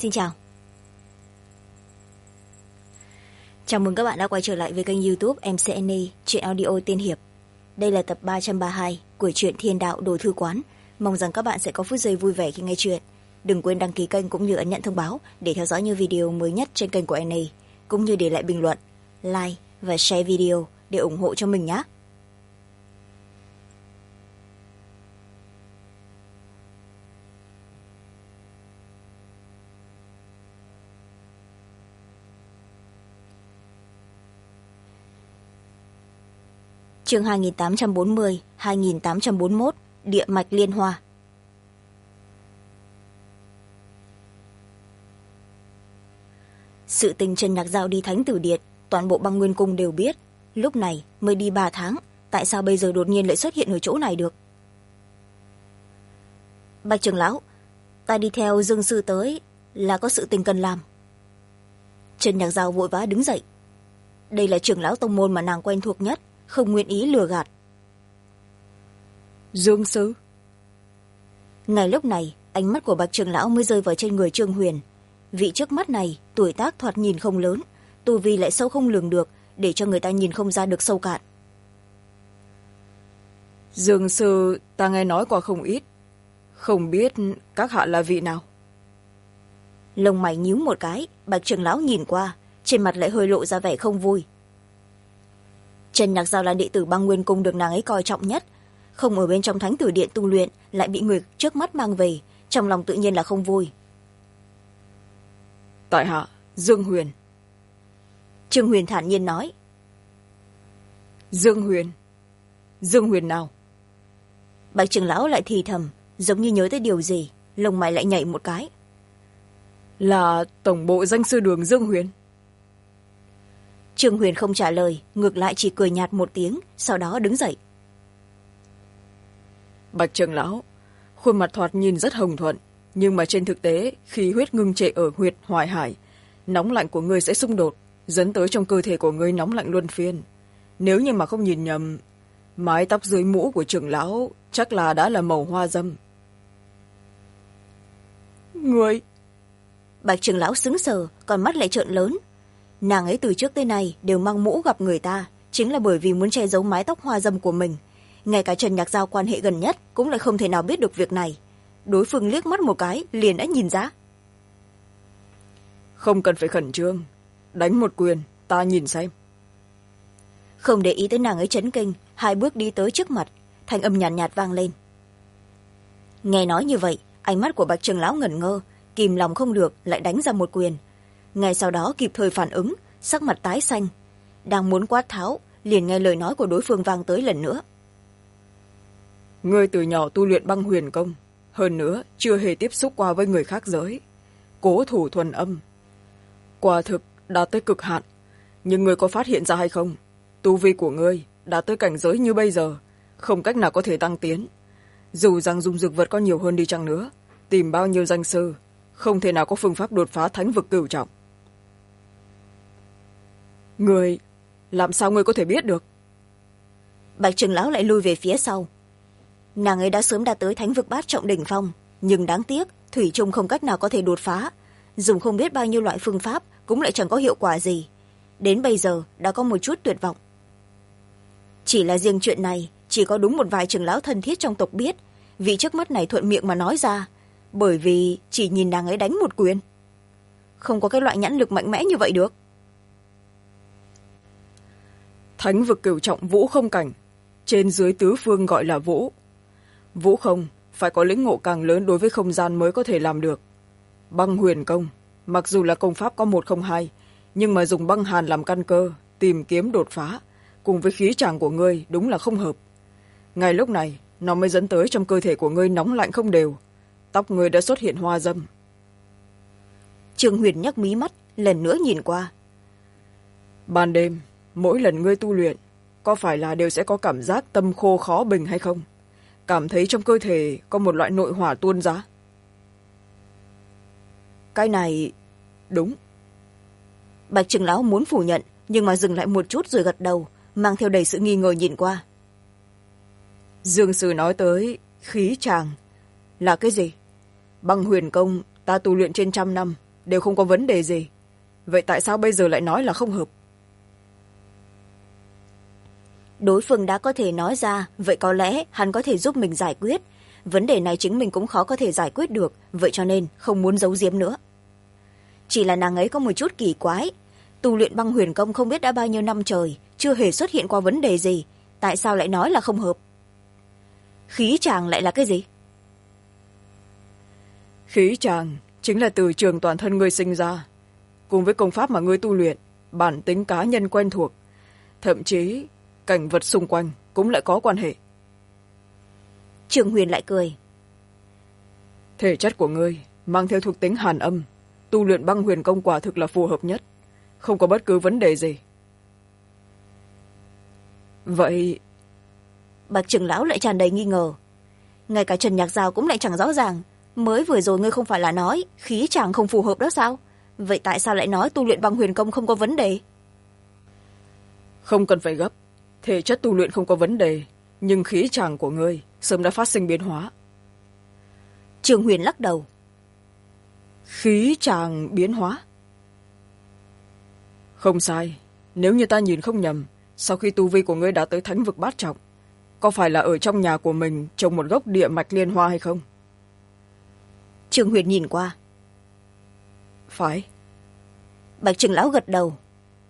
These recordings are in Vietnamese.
Xin chào. Chào mừng các bạn đã quay trở lại với kênh YouTube MCNE Truyện Audio Tiên Hiệp. Đây là tập 332 của truyện Thiên Đạo Đồ Thư Quán. Mong rằng các bạn sẽ có phút giây vui vẻ khi nghe chuyện. Đừng quên đăng ký kênh cũng như ấn nhận thông báo để theo dõi những video mới nhất trên kênh của NE, cũng như để lại bình luận, like và share video để ủng hộ cho mình nhé. Chương 2840, 2841, Địa mạch liên hoa. Sự tình Trần Nhạc Giao đi Thánh Tử Điện, toàn bộ Băng Nguyên Cung đều biết. Lúc này mới đi 3 tháng, tại sao bây giờ đột nhiên lại xuất hiện ở chỗ này được? Bạch trưởng lão, ta đi theo Dương sư tới là có sự tình cần làm. Trần Nhạc Giao vội vã đứng dậy. Đây là trưởng lão tông môn mà nàng quen thuộc nhất, không nguyện ý lừa gạt. Dương sư. Ngay lúc này ánh mắt của Bạch trưởng lão mới rơi vào trên người Trương Huyền. Vị trước mắt này tuổi tác thoạt nhìn không lớn, tu vi lại sâu không lường được, để cho người ta nhìn không ra được sâu cạn. Dương sư ta nghe nói qua không ít, không biết các hạ là vị nào? Lông mày nhíu một cái, Bạch trưởng lão nhìn qua, trên mặt lại hơi lộ ra vẻ không vui. Trần Nhạc Giao là đệ tử Băng Nguyên Cung được nàng ấy coi trọng nhất, không ở bên trong Thánh Tử Điện tu luyện, lại bị người trước mắt mang về, trong lòng tự nhiên là không vui. Tại hạ Dương Huyền. Trương Huyền thản nhiên nói. Dương Huyền? Dương Huyền nào? Bạch trưởng lão lại thì thầm, giống như nhớ tới điều gì, lông mày lại nhảy một cái. Là tổng bộ danh sư đường Dương Huyền. Trương Huyền không trả lời, ngược lại chỉ cười nhạt một tiếng, sau đó đứng dậy. Bạch trưởng lão, khuôn mặt thoạt nhìn rất hồng thuận, nhưng mà trên thực tế khi huyết ngưng trệ ở huyệt Hoài Hải, nóng lạnh của ngươi sẽ xung đột, dẫn tới trong cơ thể của ngươi nóng lạnh luân phiên. Nếu như mà không nhìn nhầm, mái tóc dưới mũ của trưởng lão chắc là đã là màu hoa dâm. Ngươi? Bạch trưởng lão sững sờ, còn mắt lại trợn lớn. Nàng ấy từ trước tới nay đều mang mũ gặp người ta, chính là bởi vì muốn che giấu mái tóc hoa dâm của mình. Ngay cả Trần Nhạc Giao quan hệ gần nhất cũng lại không thể nào biết được việc này. Đối phương liếc mắt một cái liền đã nhìn ra. Không cần phải khẩn trương, đánh một quyền ta nhìn xem. Không để ý tới nàng ấy chấn kinh, 2 bước đi tới trước mặt, thanh âm nhàn nhạt vang lên. Nghe nói như vậy, ánh mắt của Bạch trưởng lão ngẩn ngơ, kìm lòng không được lại đánh ra một quyền. Ngay sau đó kịp thời phản ứng, sắc mặt tái xanh, đang muốn quát tháo, liền nghe lời nói của đối phương vang tới lần nữa. Ngươi từ nhỏ tu luyện Băng Huyền Công, hơn nữa chưa hề tiếp xúc qua với người khác giới, cố thủ thuần âm, quả thực đạt tới cực hạn. Nhưng ngươi có phát hiện ra hay không, tu vi của ngươi đạt tới cảnh giới như bây giờ không cách nào có thể tăng tiến. Dù rằng dùng dược vật có nhiều hơn đi chăng nữa, tìm bao nhiêu danh sư, không thể nào có phương pháp đột phá thánh vực cửu trọng. Ngươi, làm sao ngươi có thể biết được? Bạch trưởng lão lại lui về phía sau. Nàng ấy đã sớm đạt tới thánh vực bát trọng đỉnh phong, nhưng đáng tiếc thủy chung không cách nào có thể đột phá, dùng không biết bao nhiêu loại phương pháp cũng lại chẳng có hiệu quả gì. Đến bây giờ đã có một chút tuyệt vọng. Chỉ là riêng chuyện này chỉ có đúng một vài trưởng lão thân thiết trong tộc biết, vị trước mắt này thuận miệng mà nói ra, bởi vì chỉ nhìn nàng ấy đánh một quyền. Không có cái loại nhãn lực mạnh mẽ như vậy được. Thánh vực cửu trọng vũ không cảnh, trên dưới tứ phương gọi là vũ. Vũ không phải có lĩnh ngộ càng lớn đối với không gian mới có thể làm được. Băng Huyền Công mặc dù là công pháp có 102, nhưng mà dùng băng hàn làm căn cơ tìm kiếm đột phá, cùng với khí tràng của ngươi đúng là không hợp. Ngay lúc này nó mới dẫn tới trong cơ thể của ngươi nóng lạnh không đều, tóc ngươi đã xuất hiện hoa dâm. Trương Huyền nhấc mí mắt lần nữa nhìn qua. Ban đêm mỗi lần ngươi tu luyện có phải là đều sẽ có cảm giác tâm khô khó bình hay không? Cảm thấy trong cơ thể có một loại nội hỏa tuôn ra? Cái này đúng. Bạch trưởng lão muốn phủ nhận, nhưng mà dừng lại một chút rồi gật đầu, mang theo đầy sự nghi ngờ nhìn qua. Dương sư nói tới khí tràng là cái gì? Băng Huyền Công ta tu luyện trên 100 năm, đều không có vấn đề gì, vậy tại sao bây giờ lại nói là không hợp? Đối phương đã có thể nói ra, vậy có lẽ hắn có thể giúp mình giải quyết. Vấn đề này chính mình cũng khó có thể giải quyết được, vậy cho nên không muốn giấu giếm nữa. Chỉ là nàng ấy có một chút kỳ quái, tu luyện băng huyền công không biết đã bao nhiêu năm trời, chưa hề xuất hiện qua vấn đề gì, tại sao lại nói là không hợp? Khí tràng lại là cái gì? Khí tràng chính là từ trường toàn thân ngươi sinh ra, cùng với công pháp mà ngươi tu luyện, bản tính cá nhân quen thuộc, thậm chí cảnh vật xung quanh cũng lại có quan hệ. Trường Huyền lại cười. Thể chất của ngươi mang theo thuộc tính hàn âm, tu luyện băng huyền công quả thực là phù hợp nhất, không có bất cứ vấn đề gì. Vậy Bạch trưởng lão lại tràn đầy nghi ngờ. Ngay cả Trần Nhạc Giao cũng lại chẳng rõ ràng, mới vừa rồi ngươi không phải là nói khí chàng không phù hợp đó sao? Vậy tại sao lại nói tu luyện băng huyền công không có vấn đề? không cần phải gấp, thể chất tu luyện không có vấn đề, nhưng khí chàng của ngươi sớm đã phát sinh biến hóa. Trường Huyền lắc đầu. Khí chàng biến hóa? Không sai, nếu như ta nhìn không nhầm, sau khi tu vi của ngươi đã tới thánh vực bát trọng, có phải là ở trong nhà của mình trồng một gốc địa mạch liên hoa hay không? Trường Huyền nhìn qua. Phải. Bạch trưởng lão gật đầu.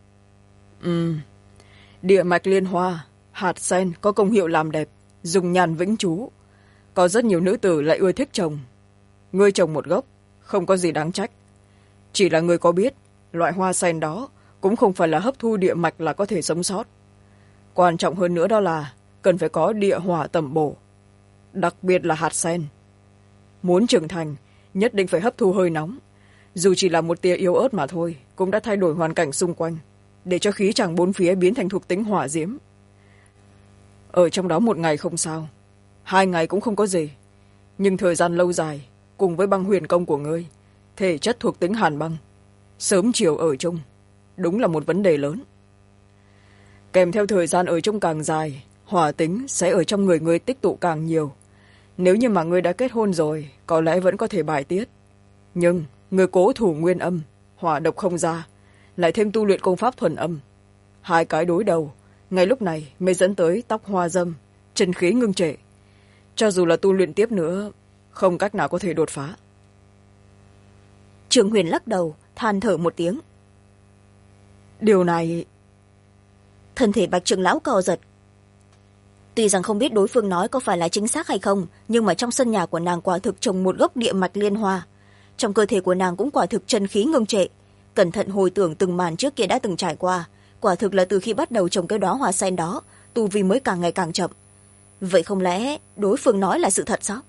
Địa mạch liên hoa, hạt sen có công hiệu làm đẹp, dùng nhàn vĩnh trú. Có rất nhiều nữ tử lại ưa thích trồng. Ngươi trồng một gốc, không có gì đáng trách. Chỉ là ngươi có biết, loại hoa sen đó cũng không phải là hấp thu địa mạch là có thể sống sót. Quan trọng hơn nữa đó là cần phải có địa hỏa tẩm bổ, đặc biệt là hạt sen. Muốn trưởng thành, nhất định phải hấp thu hơi nóng. Dù chỉ là một tia yếu ớt mà thôi, cũng đã thay đổi hoàn cảnh xung quanh, để cho khí chàng bốn phía biến thành thuộc tính hỏa diễm. Ở trong đó một ngày không sao, 2 ngày cũng không có gì. Nhưng thời gian lâu dài, cùng với băng huyền công của ngươi, thể chất thuộc tính hàn băng, sớm chiều ở chung, đúng là một vấn đề lớn. Kèm theo thời gian ở chung càng dài, hỏa tính sẽ ở trong người ngươi tích tụ càng nhiều. Nếu như mà ngươi đã kết hôn rồi, có lẽ vẫn có thể bài tiết. Nhưng ngươi cố thủ nguyên âm, hỏa độc không ra, lại thêm tu luyện công pháp thuần âm. 2 cái đối đầu, ngay lúc này mới dẫn tới tóc hoa dâm, chân khí ngưng trệ. Cho dù là tu luyện tiếp nữa, không cách nào có thể đột phá. Trường Huyền lắc đầu, than thở một tiếng. Điều này... Thân thể Bạch trưởng lão co giật. Tuy rằng không biết đối phương nói có phải là chính xác hay không, nhưng mà trong sân nhà của nàng quả thực trồng một gốc địa mạch liên hoa. Trong cơ thể của nàng cũng quả thực chân khí ngưng trệ. Cẩn thận hồi tưởng từng màn trước kia đã từng trải qua, quả thực là từ khi bắt đầu trồng cái đóa hoa sen đó, tu vi mới càng ngày càng chậm. Vậy không lẽ đối phương nói là sự thật sao?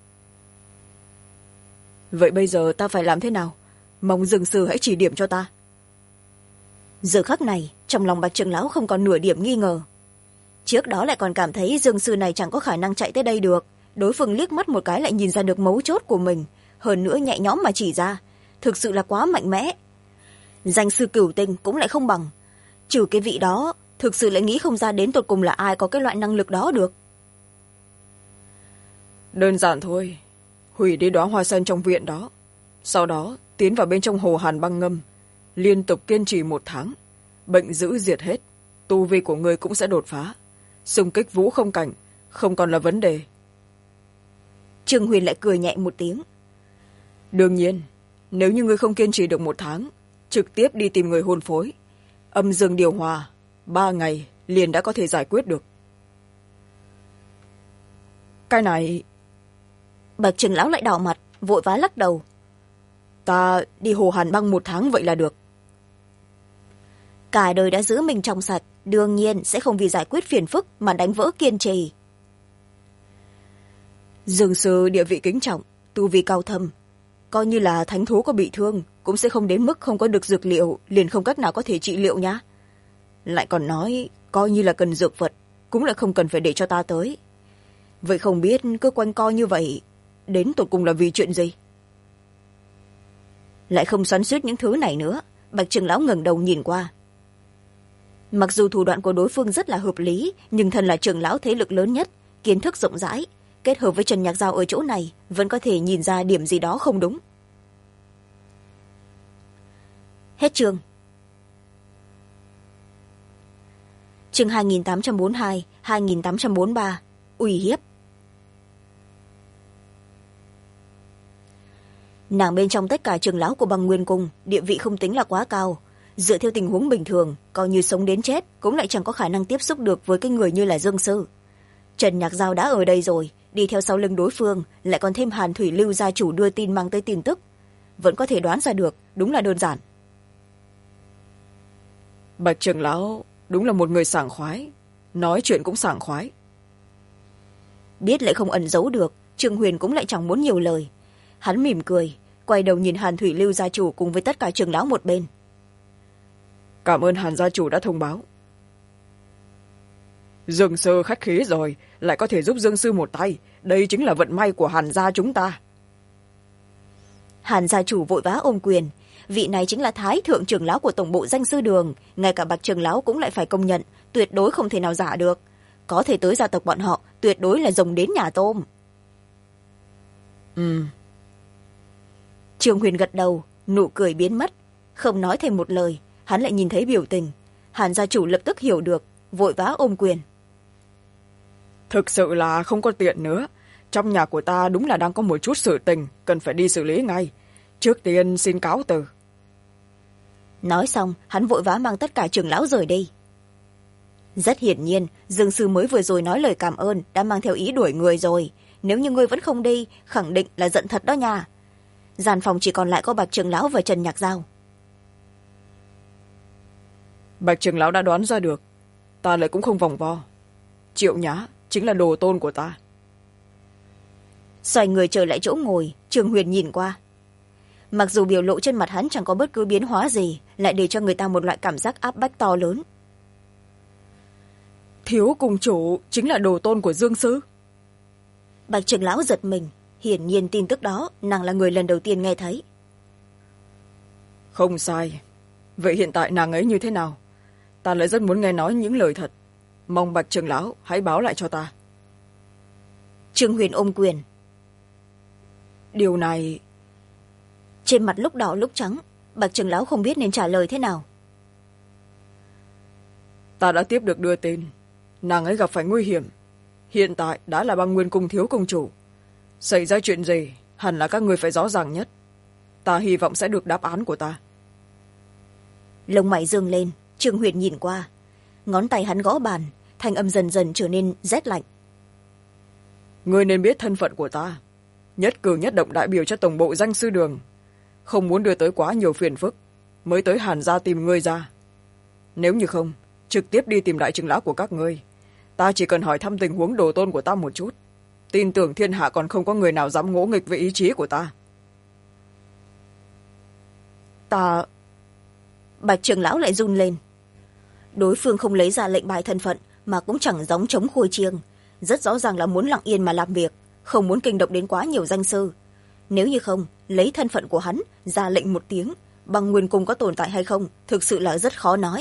Vậy bây giờ ta phải làm thế nào? Mong Dương sư hãy chỉ điểm cho ta. Giờ khắc này, trong lòng Bạch trưởng lão không còn nửa điểm nghi ngờ. Trước đó lại còn cảm thấy Dương sư này chẳng có khả năng chạy tới đây được. Đối phương liếc mắt một cái lại nhìn ra được mấu chốt của mình, hơn nữa nhẹ nhõm mà chỉ ra. Thực sự là quá mạnh mẽ. Danh sư cửu tinh cũng lại không bằng. Trừ cái vị đó, thực sự lại nghĩ không ra đến tột cùng là ai có cái loại năng lực đó được. Đơn giản thôi, hủy đi đóa hoa sen trong viện đó, sau đó tiến vào bên trong hồ hàn băng ngâm, liên tục kiên trì 1 tháng, bệnh dữ diệt hết, tu vi của ngươi cũng sẽ đột phá, xung kích vũ không cảnh không còn là vấn đề. Trương Huyền lại cười nhẹ một tiếng. Đương nhiên, nếu như ngươi không kiên trì được 1 tháng, trực tiếp đi tìm người hôn phối, âm dương điều hòa, 3 ngày liền đã có thể giải quyết được. Cái này... Bạch trưởng lão lại đỏ mặt, vội vã lắc đầu. Ta đi hồ hàn băng 1 tháng vậy là được. Cả đời đã giữ mình trong sạch, đương nhiên sẽ không vì giải quyết phiền phức mà đánh vỡ kiên trì. Dương sư địa vị kính trọng, tu vi cao thâm, coi như là thánh thú có bị thương cũng sẽ không đến mức không có được dược liệu liền không cách nào có thể trị liệu nhá. Lại còn nói coi như là cần dược vật cũng lại không cần phải để cho ta tới. Vậy không biết cứ quanh co như vậy đến tột cùng là vì chuyện gì? Lại không xoắn xuýt những thứ này nữa, Bạch trưởng lão ngẩng đầu nhìn qua. Mặc dù thủ đoạn của đối phương rất là hợp lý, nhưng thân là trưởng lão thế lực lớn nhất, kiến thức rộng rãi, kết hợp với Trần Nhạc Giao ở chỗ này vẫn có thể nhìn ra điểm gì đó không đúng. Hết chương. Chương 2842, 2843. Uy hiếp. Nàng bên trong tất cả trưởng lão của băng nguyên cung, địa vị không tính là quá cao. Dựa theo tình huống bình thường, coi như sống đến chết cũng lại chẳng có khả năng tiếp xúc được với cái người như là Dương Sư. Trần Nhạc Giao đã ở đây rồi, đi theo sau lưng đối phương, lại còn thêm Hàn Thủy Lưu gia chủ đưa tin mang tới tin tức. Vẫn có thể đoán ra được, đúng là đơn giản. Bạch trưởng lão đúng là một người sảng khoái, nói chuyện cũng sảng khoái. Biết lại không ẩn giấu được, Trương Huyền cũng lại chẳng muốn nhiều lời. Hắn mỉm cười, quay đầu nhìn Hàn Thủy Lưu gia chủ cùng với tất cả trưởng lão một bên. Cảm ơn Hàn gia chủ đã thông báo. Dương sư khách khí rồi, lại có thể giúp Dương sư một tay, đây chính là vận may của Hàn gia chúng ta. Hàn gia chủ vội vã ôm quyền, vị này chính là thái thượng trưởng lão của tổng bộ danh sư đường, ngay cả Bạch trưởng lão cũng lại phải công nhận, tuyệt đối không thể nào giả được. Có thể tới gia tộc bọn họ, tuyệt đối là rồng đến nhà tôm. Trương Huyền gật đầu, nụ cười biến mất, không nói thêm một lời. Hắn lại nhìn thấy biểu tình, Hàn gia chủ lập tức hiểu được, vội vã ôm quyền. Thực sự là không có tiện nữa, trong nhà của ta đúng là đang có một chút sự tình cần phải đi xử lý ngay, trước tiên xin cáo từ. Nói xong, hắn vội vã mang tất cả trưởng lão rời đi. Rất hiển nhiên, Dương sư mới vừa rồi nói lời cảm ơn đã mang theo ý đuổi người rồi, nếu như ngươi vẫn không đi, khẳng định là giận thật đó nha. Gian phòng chỉ còn lại có Bạch trưởng lão và Trần Nhạc Giao. Bạch trưởng lão đã đoán ra được, ta lại cũng không vòng vo. Triệu Nhã chính là đồ tôn của ta. Xoay người trở lại chỗ ngồi, Trương Huyền nhìn qua. Mặc dù biểu lộ trên mặt hắn chẳng có bất cứ biến hóa gì, lại để cho người ta một loại cảm giác áp bách to lớn. Thiếu cùng chủ chính là đồ tôn của Dương sư. Bạch trưởng lão giật mình, hiển nhiên tin tức đó nàng là người lần đầu tiên nghe thấy. Không sai. Vậy hiện tại nàng ấy như thế nào? Ta lại rất muốn nghe nói những lời thật, mong Bạch trưởng lão hãy báo lại cho ta. Trương Huyền ôm quyền. Điều này... Trên mặt lúc đỏ lúc trắng, Bạch trưởng lão không biết nên trả lời thế nào. Ta đã tiếp được đưa tin, nàng ấy gặp phải nguy hiểm, hiện tại đã là băng nguyên cung thiếu công chủ. Xảy ra chuyện gì hẳn là các người phải rõ ràng nhất, ta hy vọng sẽ được đáp án của ta. Lông mày dương lên, Trương Huyền nhìn qua, ngón tay hắn gõ bàn, thanh âm dần dần trở nên rét lạnh. Ngươi nên biết thân phận của ta, nhất cử nhất động đại biểu cho tổng bộ danh sư đường, không muốn đưa tới quá nhiều phiền phức mới tới Hàn gia tìm ngươi ra. Nếu như không, trực tiếp đi tìm đại trưởng lão của các ngươi, ta chỉ cần hỏi thăm tình huống đồ tôn của ta một chút, tin tưởng thiên hạ còn không có người nào dám ngỗ nghịch với ý chí của ta. Ta... Bạch trưởng lão lại run lên. Đối phương không lấy ra lệnh bài thân phận mà cũng chẳng giống chống khôi chiêng, rất rõ ràng là muốn lặng yên mà làm việc, không muốn kinh động đến quá nhiều danh sư. Nếu như không lấy thân phận của hắn ra lệnh một tiếng, băng nguyên cung có tồn tại hay không thực sự là rất khó nói.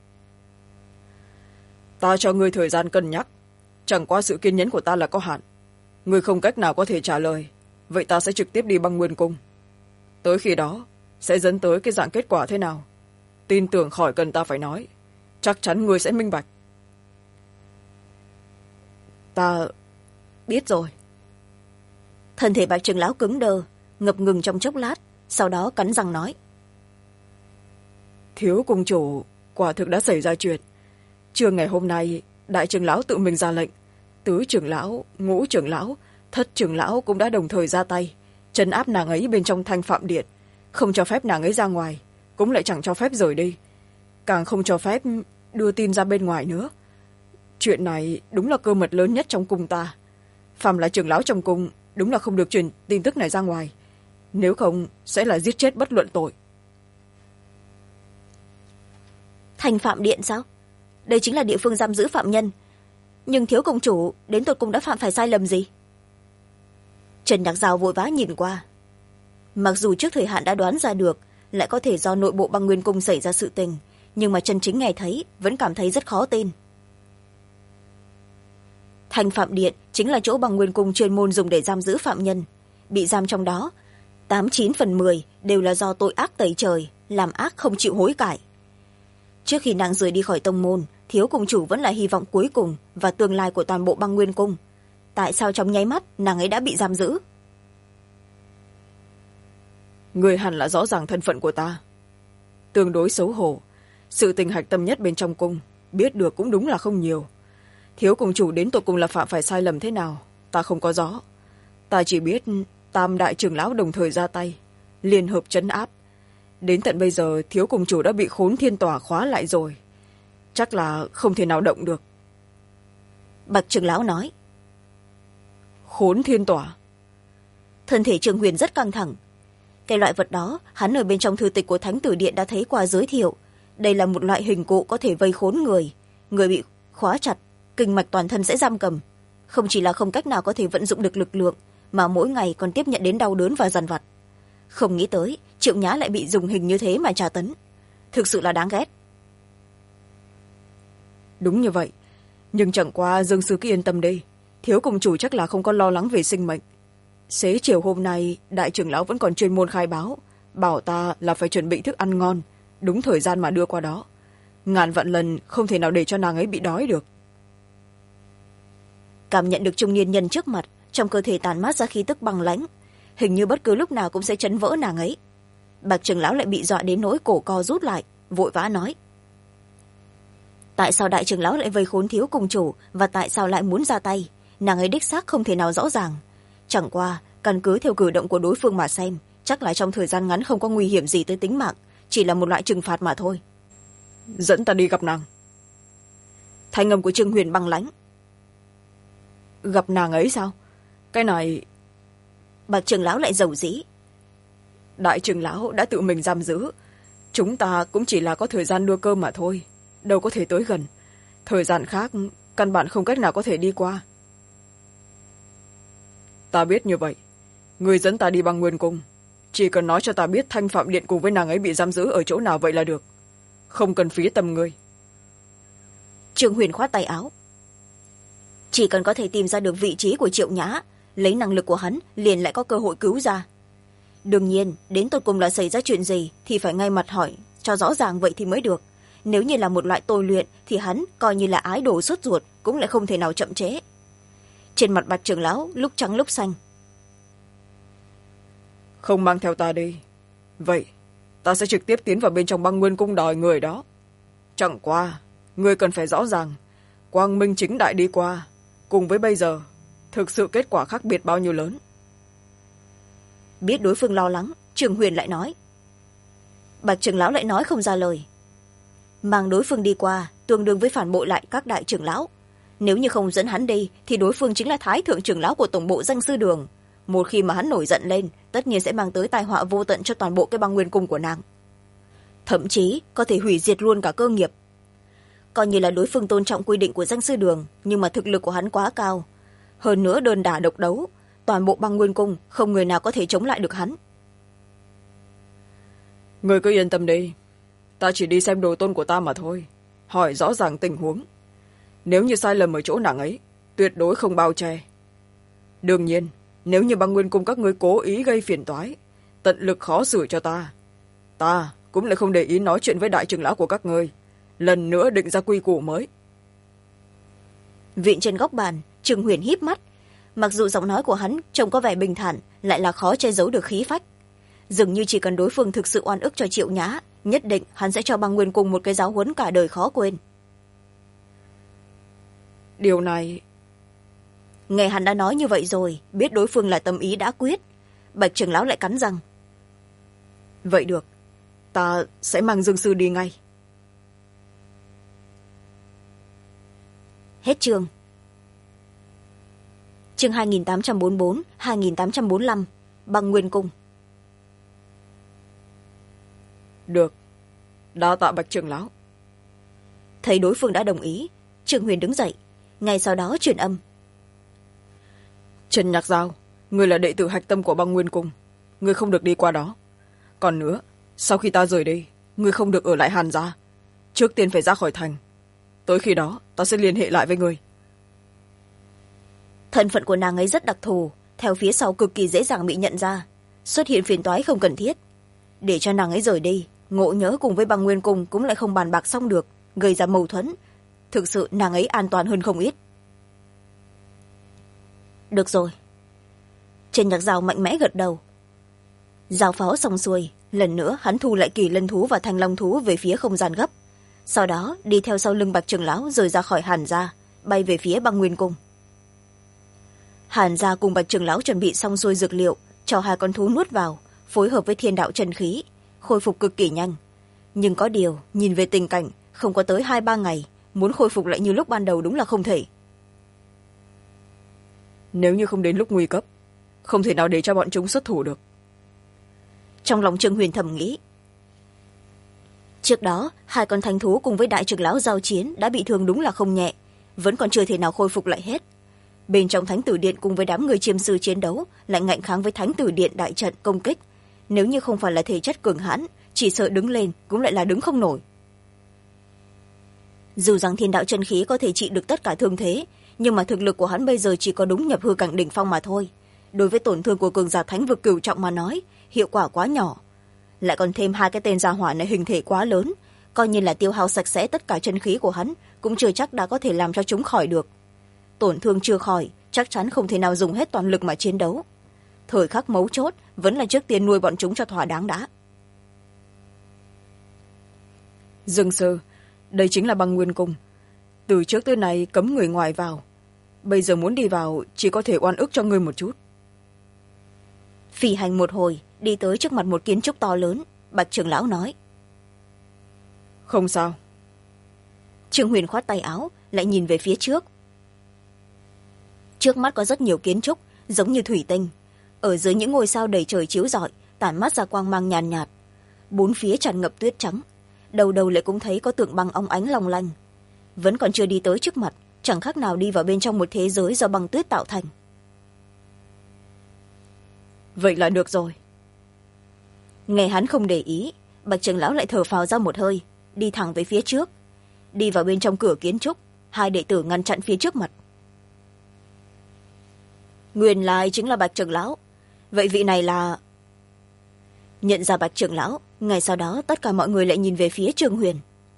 Ta cho ngươi thời gian cân nhắc, chẳng qua sự kiên nhẫn của ta là có hạn, ngươi không cách nào có thể trả lời, vậy ta sẽ trực tiếp đi băng nguyên cung. Tới khi đó sẽ dẫn tới cái dạng kết quả thế nào, tin tưởng khỏi cần ta phải nói, chắc chắn ngươi sẽ minh bạch. Ta biết rồi. Thân thể Bạch trưởng lão cứng đờ, ngập ngừng trong chốc lát, sau đó cắn răng nói. Thiếu cung chủ quả thực đã xảy ra chuyện. Trưa ngày hôm nay đại trưởng lão tự mình ra lệnh, tứ trưởng lão, ngũ trưởng lão, thất trưởng lão cũng đã đồng thời ra tay trấn áp nàng ấy bên trong Thanh Phạm Điện, không cho phép nàng ấy ra ngoài, cũng lại chẳng cho phép rời đi, càng không cho phép đưa tin ra bên ngoài nữa. Chuyện này đúng là cơ mật lớn nhất trong cung ta, phàm là trưởng lão trong cung đúng là không được truyền tin tức này ra ngoài, nếu không sẽ là giết chết bất luận tội. Thanh Phạm Điện sao? Đây chính là địa phương giam giữ phạm nhân, nhưng thiếu công chủ đến tột cùng đã phạm phải sai lầm gì? Trần Nhạc Giao vội vã nhìn qua. Mặc dù trước thời hạn đã đoán ra được lại có thể do nội bộ băng nguyên cung xảy ra sự tình, nhưng mà chân chính nghe thấy vẫn cảm thấy rất khó tin. Thanh Phạm Điện chính là chỗ băng nguyên cung chuyên môn dùng để giam giữ phạm nhân, bị giam trong đó 8/9 đều là do tội ác tày trời, làm ác không chịu hối cải. Trước khi nàng rời đi khỏi tông môn, thiếu cung chủ vẫn là hy vọng cuối cùng và tương lai của toàn bộ băng nguyên cung. Tại sao trong nháy mắt nàng ấy đã bị giam giữ? Người hẳn là rõ ràng thân phận của ta. Tương đối xấu hổ, sự tình hạch tâm nhất bên trong cung biết được cũng đúng là không nhiều. Thiếu cung chủ đến tột cùng là phạm phải sai lầm thế nào, ta không có rõ. Ta chỉ biết tam đại trưởng lão đồng thời ra tay, liên hợp trấn áp. Đến tận bây giờ thiếu cung chủ đã bị khốn thiên tỏa khóa lại rồi, chắc là không thể nào động được. Bạch trưởng lão nói. Khốn thiên tỏa? Thân thể Trương Huyền rất căng thẳng. Cái loại vật đó hắn ở bên trong thư tịch của Thánh Tử Điện đã thấy qua giới thiệu. Đây là một loại hình cụ có thể vây khốn người. Người bị khóa chặt, kinh mạch toàn thân sẽ giam cầm. Không chỉ là không cách nào có thể vận dụng được lực lượng, mà mỗi ngày còn tiếp nhận đến đau đớn và dằn vặt. Không nghĩ tới Triệu Nhã lại bị dùng hình như thế mà tra tấn. Thực sự là đáng ghét. Đúng như vậy, nhưng chẳng qua Dương sư cứ yên tâm đi, thiếu cung chủ chắc là không có lo lắng về sinh mệnh. Xế chiều hôm nay đại trưởng lão vẫn còn chuyên môn khai báo, bảo ta là phải chuẩn bị thức ăn ngon, đúng thời gian mà đưa qua đó. Ngàn vạn lần không thể nào để cho nàng ấy bị đói được. Cảm nhận được trung niên nhân trước mặt, trong cơ thể tàn mát ra khí tức băng lãnh, hình như bất cứ lúc nào cũng sẽ chấn vỡ nàng ấy. Bạch trưởng lão lại bị dọa đến nỗi cổ co rút lại, vội vã nói: tại sao đại trưởng lão lại vây khốn thiếu cung chủ, và tại sao lại muốn ra tay, nàng ấy đích xác không thể nào rõ ràng. Chẳng qua căn cứ theo cử động của đối phương mà xem, chắc là trong thời gian ngắn không có nguy hiểm gì tới tính mạng, chỉ là một loại trừng phạt mà thôi. Dẫn ta đi gặp nàng. Thanh âm của Trương Huyền băng lãnh. Gặp nàng ấy sao? Cái này... Bạch trưởng lão lại dầu dĩ. Đại trưởng lão đã tự mình giam giữ, chúng ta cũng chỉ là có thời gian đưa cơm mà thôi, đâu có thể tới gần. Thời gian khác căn bản không cách nào có thể đi qua. Ta biết như vậy, người dẫn ta đi băng nguyên cung, chỉ cần nói cho ta biết Thanh Phạm Điện cùng với nàng ấy bị giam giữ ở chỗ nào vậy là được, không cần phí tầm ngươi. Trương Huyền khoát tay áo. Chỉ cần có thể tìm ra được vị trí của Triệu Nhã, lấy năng lực của hắn liền lại có cơ hội cứu ra. Đương nhiên đến tột cùng là xảy ra chuyện gì thì phải ngay mặt hỏi cho rõ ràng vậy thì mới được. Nếu như là một loại tôi luyện thì hắn coi như là ái đồ sốt ruột cũng lại không thể nào chậm trễ. Trên mặt Bạch trưởng lão lúc trắng lúc xanh. Không mang theo ta đi, vậy ta sẽ trực tiếp tiến vào bên trong băng nguyên cung đòi người đó. Chẳng qua người cần phải rõ ràng, quang minh chính đại đi qua cùng với bây giờ thực sự kết quả khác biệt bao nhiêu lớn. Biết đối phương lo lắng, Trường Huyền lại nói. Bạch trưởng lão lại nói không ra lời. Mang đối phương đi qua tương đương với phản bội lại các đại trưởng lão. Nếu như không dẫn hắn đi thì đối phương chính là thái thượng trưởng lão của tổng bộ Danh Sư Đường. Một khi mà hắn nổi giận lên, tất nhiên sẽ mang tới tai họa vô tận cho toàn bộ cái băng nguyên cung của nàng. Thậm chí có thể hủy diệt luôn cả cơ nghiệp. Coi như là đối phương tôn trọng quy định của Danh Sư Đường, nhưng mà thực lực của hắn quá cao. Hơn nữa đơn đả độc đấu, toàn bộ băng nguyên cung không người nào có thể chống lại được hắn. Người cứ yên tâm đi, ta chỉ đi xem đồ tôn của ta mà thôi, hỏi rõ ràng tình huống. Nếu như sai lầm ở chỗ nàng ấy, tuyệt đối không bao che. Đương nhiên nếu như băng nguyên cung các ngươi cố ý gây phiền toái, tận lực khó xử cho ta cũng lại không để ý nói chuyện với đại trưởng lão của các ngươi, lần nữa định ra quy củ mới. Viện trên góc bàn, Trừng Huyền híp mắt. Mặc dù giọng nói của hắn trông có vẻ bình thản, lại là khó che giấu được khí phách. Dường như chỉ cần đối phương thực sự oan ức cho Triệu Nhã, nhất định hắn sẽ cho băng nguyên cung một cái giáo huấn cả đời khó quên. Điều này... Nghe hắn đã nói như vậy rồi, biết đối phương là tâm ý đã quyết. Bạch trưởng lão lại cắn răng. Vậy được, ta sẽ mang Dương sư đi ngay. Hết chương. Chương 2844, 2845, băng nguyên cung. Được, đa tạ Bạch trưởng lão. Thấy đối phương đã đồng ý, Trương Huyền đứng dậy, ngay sau đó truyền âm. Trần Nhạc Giao, người là đệ tử hạch tâm của băng nguyên cung, người không được đi qua đó. Còn nữa, sau khi ta rời đi, người không được ở lại Hàn gia, trước tiên phải ra khỏi thành. Tới khi đó ta sẽ liên hệ lại với người. Thân phận của nàng ấy rất đặc thù, theo phía sau cực kỳ dễ dàng bị nhận ra. xuất hiện phiền toái không cần thiết. Để cho nàng ấy rời đi, Ngộ Nhỡ cùng với Băng Nguyên Cung cũng lại không bàn bạc xong được, gây ra mâu thuẫn. Thực sự nàng ấy an toàn hơn không ít. Được rồi. Trên Nhạc Dao mạnh mẽ gật đầu. Giao phó xong xuôi, lần nữa hắn thu lại Kỳ Lân thú và Thanh Long thú về phía không gian gấp, sau đó đi theo sau lưng Bạch trưởng lão rồi ra khỏi Hàn gia, bay về phía Băng Nguyên Cung. Hàn gia cùng Bạch trưởng lão chuẩn bị xong xuôi dược liệu cho hai con thú nuốt vào, phối hợp với thiên đạo chân khí, khôi phục cực kỳ nhanh. Nhưng có điều nhìn về tình cảnh, không có tới 2-3 ngày muốn khôi phục lại như lúc ban đầu đúng là không thể. Nếu như không đến lúc nguy cấp, không thể nào để cho bọn chúng xuất thủ được. Trong lòng Trương Huyền thầm nghĩ. Trước đó hai con thanh thú cùng với đại trưởng lão giao chiến đã bị thương đúng là không nhẹ, vẫn còn chưa thể nào khôi phục lại hết. Bên trong Thánh Tử Điện cùng với đám người chiêm sư chiến đấu lại ngạnh kháng với Thánh Tử Điện đại trận công kích, nếu như không phải là thể chất cường hãn, chỉ sợ đứng lên cũng lại là đứng không nổi. Dù rằng thiên đạo chân khí có thể trị được tất cả thương thế, nhưng mà thực lực của hắn bây giờ chỉ có đúng nhập hư cảnh đỉnh phong mà thôi. Đối với tổn thương của cường giả thánh vực cửu trọng mà nói, hiệu quả quá nhỏ. Lại còn thêm hai cái tên gia hỏa này hình thể quá lớn, coi như là tiêu hao sạch sẽ tất cả chân khí của hắn cũng chưa chắc đã có thể làm cho chúng khỏi được. Tổn thương chưa khỏi, chắc chắn không thể nào dùng hết toàn lực mà chiến đấu. Thời khắc mấu chốt vẫn là trước tiên nuôi bọn chúng cho thỏa đáng đã. Dương sư, đây chính là Băng Nguyên Cung. Từ trước tới nay cấm người ngoài vào, bây giờ muốn đi vào chỉ có thể oan ức cho ngươi một chút. Phi hành một hồi, đi tới trước mặt một kiến trúc to lớn, Bạch trưởng lão nói. Không sao. Trương Huyền khoát tay áo, lại nhìn về phía trước. Trước mắt có rất nhiều kiến trúc, giống như thủy tinh. Ở dưới những ngôi sao đầy trời chiếu rọi, tản mát ra quang mang nhàn nhạt. Bốn phía tràn ngập tuyết trắng, đầu đầu lại cũng thấy có tượng băng óng ánh long lanh. Vẫn còn chưa đi tới trước mặt, chẳng khác nào đi vào bên trong một thế giới do băng tuyết tạo thành. Vậy là được rồi. Nghe hắn không để ý, Bạch trưởng lão lại thở phào ra một hơi, đi thẳng về phía trước. Đi vào bên trong cửa kiến trúc, hai đệ tử ngăn chặn phía trước mặt. Nguyên lai chính là Bạch trưởng lão. Vậy vị này là... Nhận ra Bạch trưởng lão, ngay sau đó tất cả mọi người lại nhìn về phía Trương Huyền.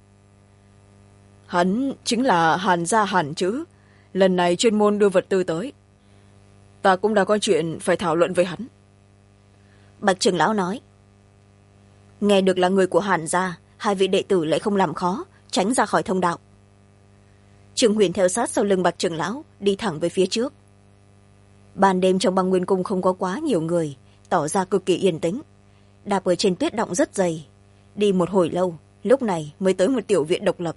Hắn chính là Hàn gia Hàn chứ, lần này chuyên môn đưa vật tư tới. Ta cũng đã có chuyện phải thảo luận với hắn. Bạch trưởng lão nói. Nghe được là người của Hàn gia, hai vị đệ tử lại không làm khó, tránh ra khỏi thông đạo. Trương Huyền theo sát sau lưng Bạch trưởng lão, đi thẳng về phía trước. Ban đêm trong Băng Nguyên Cung không có quá nhiều người, tỏ ra cực kỳ yên tĩnh. Đạp ở trên tuyết động rất dày. Đi một hồi lâu, lúc này mới tới một tiểu viện độc lập.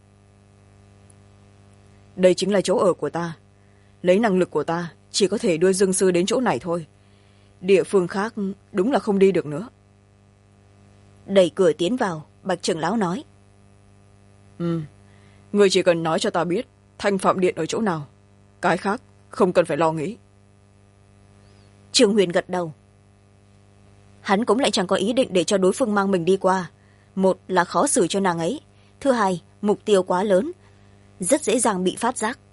Đây chính là chỗ ở của ta. Lấy năng lực của ta, chỉ có thể đưa Dương sư đến chỗ này thôi. Địa phương khác đúng là không đi được nữa. Đẩy cửa tiến vào, Bạch trưởng lão nói. Người chỉ cần nói cho ta biết Thanh Phạm Điện ở chỗ nào, cái khác không cần phải lo nghĩ. Trương Huyền gật đầu. Hắn cũng lại chẳng có ý định để cho đối phương mang mình đi qua. Một là khó xử cho nàng ấy, thứ hai mục tiêu quá lớn, rất dễ dàng bị phát giác.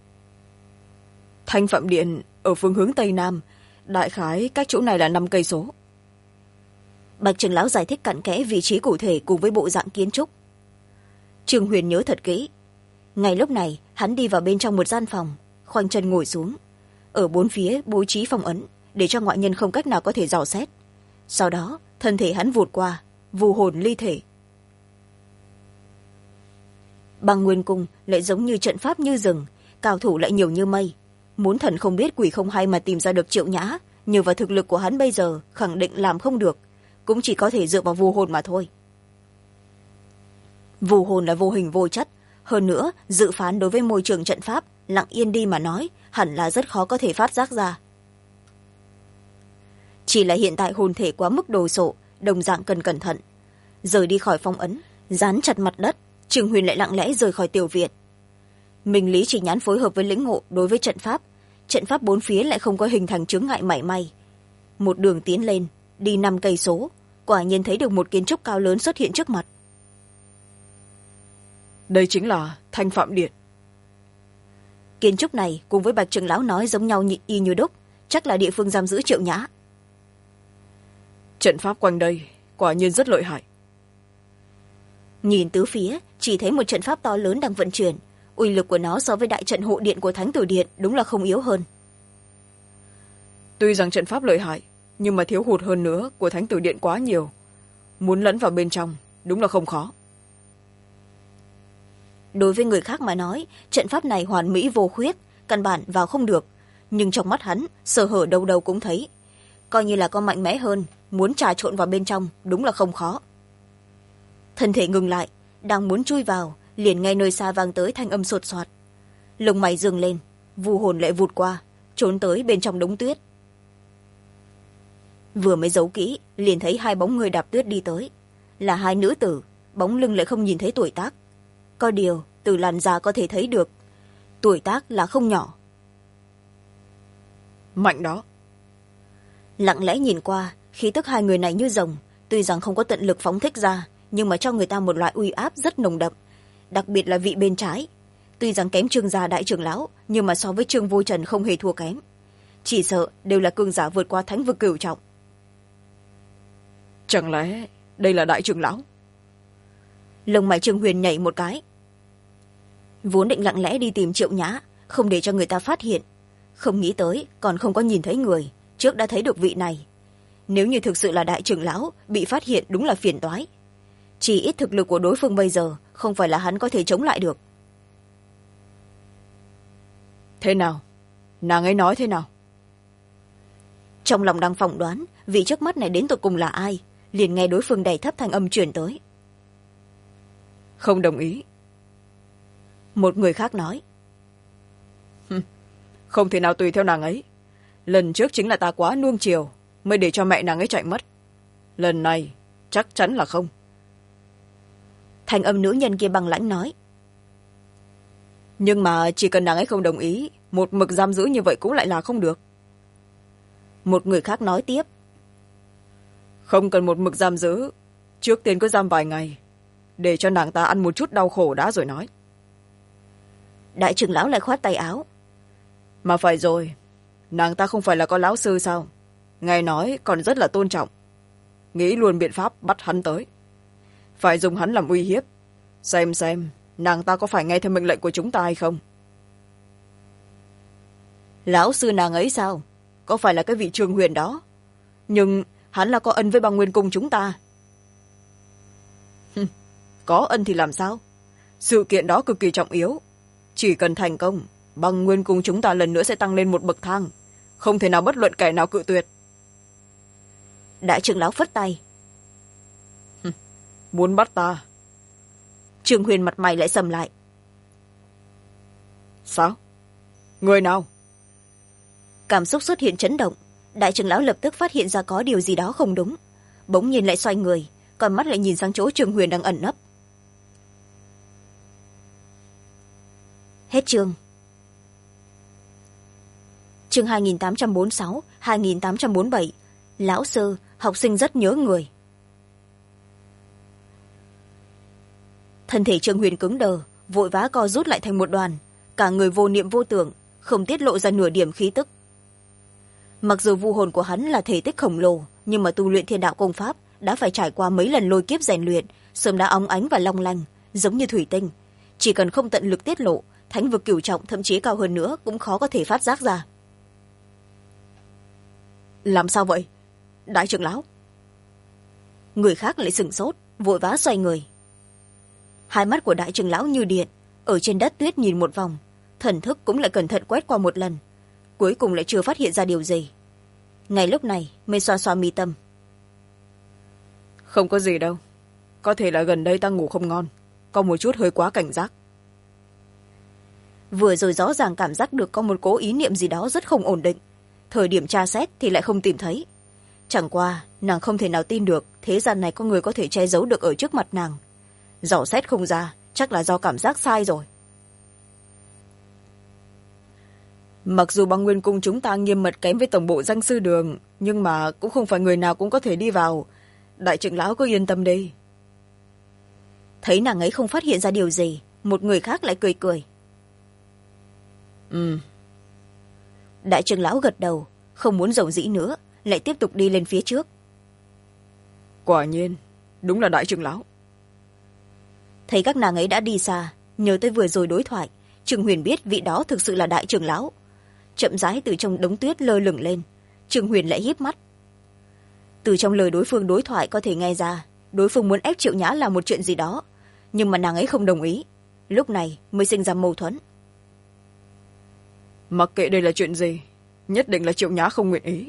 Thanh Phạm Điện ở phương hướng tây nam, đại khái cách chỗ này là 5 cây số. Bạch trưởng lão giải thích cặn kẽ vị trí cụ thể cùng với bộ dạng kiến trúc. Trương Huyền nhớ thật kỹ. Ngay lúc này hắn đi vào bên trong một gian phòng, khoanh chân ngồi xuống. Ở bốn phía bố trí phong ấn để cho ngoại nhân không cách nào có thể dò xét. Sau đó thân thể hắn vụt qua, vù hồn ly thể. Băng Nguyên Cung lại giống như trận pháp như rừng, cao thủ lại nhiều như mây. Muốn thần không biết quỷ không hay mà tìm ra được Triệu Nhã, nhờ vào thực lực của hắn bây giờ khẳng định làm không được, cũng chỉ có thể dựa vào vù hồn mà thôi. Vù hồn là vô hình vô chất, hơn nữa dự phán đối với môi trường trận pháp lặng yên đi mà nói hẳn là rất khó có thể phát giác ra. Chỉ là hiện tại hồn thể quá mức đồ sộ, đồng dạng cần cẩn thận. Rời đi khỏi phong ấn, dán chặt mặt đất, Trương Huyền lại lặng lẽ rời khỏi tiểu viện. Minh Lý chỉ nhãn phối hợp với lĩnh ngộ đối với trận pháp bốn phía lại không có hình thành chướng ngại mảy may. Một đường tiến lên, đi 5 cây số, quả nhiên thấy được một kiến trúc cao lớn xuất hiện trước mặt. Đây chính là Thanh Phạm Điện. Kiến trúc này cùng với Bạch trưởng lão nói giống nhau y như đúc, chắc là địa phương giam giữ Triệu Nhã. trận pháp quanh đây quả nhiên rất lợi hại. Nhìn tứ phía chỉ thấy một trận pháp to lớn đang vận chuyển, uy lực của nó so với đại trận hộ điện của thánh tử điện đúng là không yếu hơn. Tuy rằng trận pháp lợi hại nhưng mà thiếu hụt hơn nữa của thánh tử điện quá nhiều, muốn lẫn vào bên trong đúng là không khó. Đối với người khác mà nói, trận pháp này hoàn mỹ vô khuyết, căn bản vào không được, nhưng trong mắt hắn sơ hở đâu đâu cũng thấy, coi như là con mạnh mẽ hơn, muốn trà trộn vào bên trong đúng là không khó. Thân thể ngừng lại, đang muốn chui vào, liền nghe nơi xa vang tới thanh âm sột soạt. Lông mày dương lên, vu hồn lại vụt qua, trốn tới bên trong đống tuyết. Vừa mới giấu kỹ, liền thấy hai bóng người đạp tuyết đi tới, là hai nữ tử, bóng lưng lại không nhìn thấy tuổi tác, có điều từ làn da có thể thấy được tuổi tác là không nhỏ. Mạnh đó. Lặng lẽ nhìn qua, khí tức hai người này như rồng, tuy rằng không có tận lực phóng thích ra, nhưng mà cho người ta một loại uy áp rất nồng đậm, đặc biệt là vị bên trái. Tuy rằng kém Trương gia đại trưởng lão, nhưng mà so với Trương Vô Trần không hề thua kém, chỉ sợ đều là cường giả vượt qua thánh vực cửu trọng. Chẳng lẽ đây là đại trưởng lão? Lông mày Trương Huyền nhảy một cái, vốn định lặng lẽ đi tìm Triệu Nhã, không để cho người ta phát hiện, không nghĩ tới còn không có nhìn thấy người, trước đã thấy được vị này. Nếu như thực sự là đại trưởng lão, bị phát hiện đúng là phiền toái. Chỉ ít thực lực của đối phương bây giờ không phải là hắn có thể chống lại được. Thế nào? Nàng ấy nói thế nào? Trong lòng đang phỏng đoán vị trước mắt này đến tột cùng là ai, liền nghe đối phương đẩy thấp thanh âm chuyển tới. Không đồng ý. Một người khác nói. Không thể nào tùy theo nàng ấy. Lần trước chính là ta quá nuông chiều mới để cho mẹ nàng ấy chạy mất. Lần này chắc chắn là không. Thanh âm nữ nhân kia băng lãnh nói. Nhưng mà chỉ cần nàng ấy không đồng ý, một mực giam giữ như vậy cũng lại là không được. Một người khác nói tiếp. Không cần một mực giam giữ, trước tiên cứ giam vài ngày, để cho nàng ta ăn một chút đau khổ đã rồi nói. Đại trưởng lão lại khoát tay áo. Mà phải rồi, nàng ta không phải là con lão sư sao? Nghe nói còn rất là tôn trọng, nghĩ luôn biện pháp bắt hắn tới, phải dùng hắn làm uy hiếp, xem nàng ta có phải nghe theo mệnh lệnh của chúng ta hay không. Lão sư nàng ấy sao? Có phải là cái vị Trương Huyền đó? Nhưng hắn là có ân với băng nguyên cung chúng ta. Có ân thì làm sao? Sự kiện đó cực kỳ trọng yếu, chỉ cần thành công, băng nguyên cung chúng ta lần nữa sẽ tăng lên một bậc thang, không thể nào bất luận kẻ nào cự tuyệt. Đại trưởng lão phất tay. Muốn bắt ta? Trương Huyền mặt mày lại sầm lại. Sao? Người nào? Cảm xúc xuất hiện chấn động, đại trưởng lão lập tức phát hiện ra có điều gì đó không đúng, bỗng nhiên lại xoay người, còn mắt lại nhìn sang chỗ Trương Huyền đang ẩn nấp. Hết chương. Chương 2846, 2847. Lão sư, học sinh rất nhớ người. Thân thể Trương Huyền cứng đờ, vội vã co rút lại thành một đoàn, cả người vô niệm vô tưởng, không tiết lộ ra nửa điểm khí tức. Mặc dù vu hồn của hắn là thể tích khổng lồ, nhưng mà tu luyện thiên đạo công pháp đã phải trải qua mấy lần lôi kiếp rèn luyện, sớm đã óng ánh và long lanh, giống như thủy tinh. Chỉ cần không tận lực tiết lộ, thánh vực cửu trọng thậm chí cao hơn nữa cũng khó có thể phát giác ra. Làm sao vậy? Đại trưởng lão? Người khác lại sửng sốt, vội vã xoay người. Hai mắt của đại trưởng lão như điện, ở trên đất tuyết nhìn một vòng, thần thức cũng lại cẩn thận quét qua một lần, cuối cùng lại chưa phát hiện ra điều gì. Ngay lúc này mới xoa xoa mi tâm. Không có gì đâu, có thể là gần đây ta ngủ không ngon, có một chút hơi quá cảnh giác. Vừa rồi rõ ràng cảm giác được có một cố ý niệm gì đó rất không ổn định, thời điểm tra xét thì lại không tìm thấy. Chẳng qua nàng không thể nào tin được thế gian này có người có thể che giấu được ở trước mặt nàng. Dò xét không ra, chắc là do cảm giác sai rồi. Mặc dù băng nguyên cung chúng ta nghiêm mật kém với tổng bộ danh sư đường, nhưng mà cũng không phải người nào cũng có thể đi vào. Đại trưởng lão cứ yên tâm đi. Thấy nàng ấy không phát hiện ra điều gì, một người khác lại cười cười. Đại trưởng lão gật đầu, không muốn giàu dĩ nữa, lại tiếp tục đi lên phía trước. quả nhiên đúng là đại trưởng lão. Thấy các nàng ấy đã đi xa, nhớ tới vừa rồi đối thoại, Trương Huyền biết vị đó thực sự là đại trưởng lão. Chậm rãi từ trong đống tuyết lơ lửng lên, Trương Huyền lại híp mắt. Từ trong lời đối phương đối thoại có thể nghe ra đối phương muốn ép Triệu Nhã làm một chuyện gì đó, nhưng mà nàng ấy không đồng ý, lúc này mới sinh ra mâu thuẫn. Mặc kệ đây là chuyện gì, nhất định là Triệu Nhã không nguyện ý.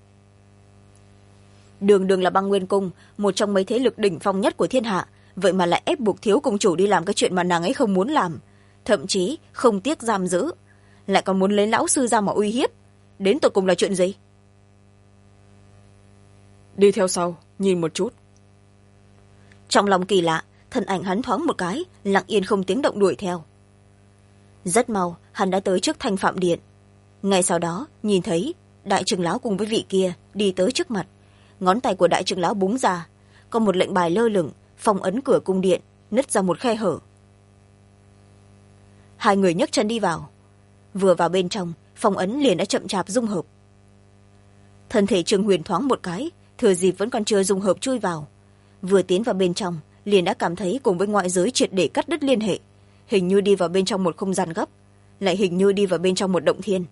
Đường đường là Băng Nguyên Cung, một trong mấy thế lực đỉnh phong nhất của thiên hạ, vậy mà lại ép buộc thiếu cung chủ đi làm cái chuyện mà nàng ấy không muốn làm, thậm chí không tiếc giam giữ, lại còn muốn lấy lão sư ra mà uy hiếp. Đến tột cùng là chuyện gì? Đi theo sau nhìn một chút. Trong lòng kỳ lạ, thân ảnh hắn thoáng một cái, lặng yên không tiếng động đuổi theo. Rất mau hắn đã tới trước Thanh Phạm Điện. Ngay sau đó nhìn thấy đại trưởng lão cùng với vị kia đi tới trước mặt. Ngón tay của đại trưởng lão búng ra, có một lệnh bài lơ lửng phong ấn cửa cung điện, nứt ra một khe hở. Hai người nhấc chân đi vào. Vừa vào bên trong, phong ấn liền đã chậm chạp dung hợp. Thân thể Trương Huyền thoáng một cái, thừa dịp vẫn còn chưa dung hợp chui vào. Vừa tiến vào bên trong, liền đã cảm thấy cùng với ngoại giới triệt để cắt đứt liên hệ, hình như đi vào bên trong một không gian gấp, lại hình như đi vào bên trong một động thiên.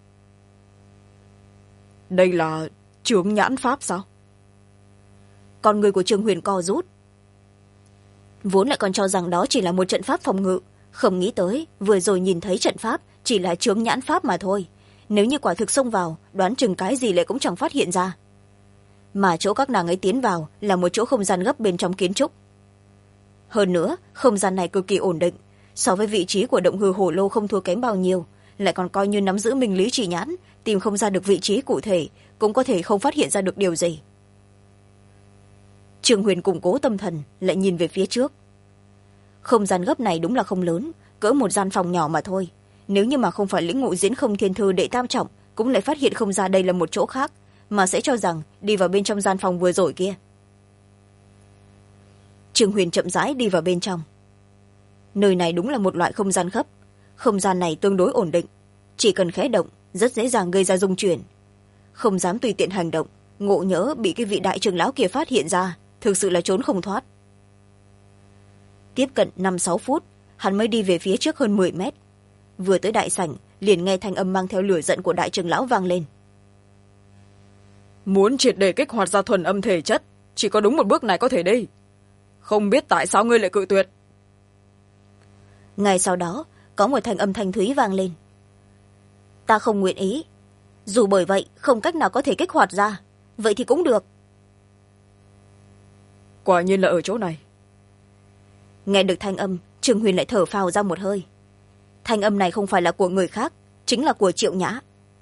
Đây là chướng nhãn pháp sao? Con người của Trương Huyền co rút. Vốn lại còn cho rằng đó chỉ là một trận pháp phòng ngự, không nghĩ tới vừa rồi nhìn thấy trận pháp chỉ là chướng nhãn pháp mà thôi. Nếu như quả thực xông vào, đoán chừng cái gì lại cũng chẳng phát hiện ra. Mà chỗ các nàng ấy tiến vào là một chỗ không gian gấp bên trong kiến trúc. Hơn nữa, không gian này cực kỳ ổn định, so với vị trí của động hư hổ lô không thua kém bao nhiêu, lại còn coi như nắm giữ minh lý chỉ nhãn, tìm không ra được vị trí cụ thể, cũng có thể không phát hiện ra được điều gì. Trương Huyền củng cố tâm thần, lại nhìn về phía trước. Không gian gấp này đúng là không lớn, cỡ một gian phòng nhỏ mà thôi. Nếu như mà không phải lĩnh ngộ diễn không thiên thư đệ tam trọng, cũng lại phát hiện không ra đây là một chỗ khác, mà sẽ cho rằng đi vào bên trong gian phòng vừa rồi kia. Trương Huyền chậm rãi đi vào bên trong. Nơi này đúng là một loại không gian gấp. Không gian này tương đối ổn định, chỉ cần khẽ động rất dễ dàng gây ra rung chuyển. Không dám tùy tiện hành động, ngộ nhỡ bị cái vị đại trưởng lão kia phát hiện ra, thực sự là trốn không thoát. Tiếp cận 5-6 phút, hắn mới đi về phía trước hơn 10 mét. Vừa tới đại sảnh, liền nghe thanh âm mang theo lửa giận của đại trưởng lão vang lên. Muốn triệt để kích hoạt ra thuần âm thể chất, chỉ có đúng một bước này có thể đi. Không biết tại sao ngươi lại cự tuyệt. Ngay sau đó, có một thanh âm thanh thúy vang lên. Ta không nguyện ý. Dù bởi vậy không cách nào có thể kích hoạt ra, vậy thì cũng được. Quả nhiên là ở chỗ này. Nghe được thanh âm, Trương Huyền lại thở phào ra một hơi. Thanh âm này không phải là của người khác, chính là của Triệu Nhã.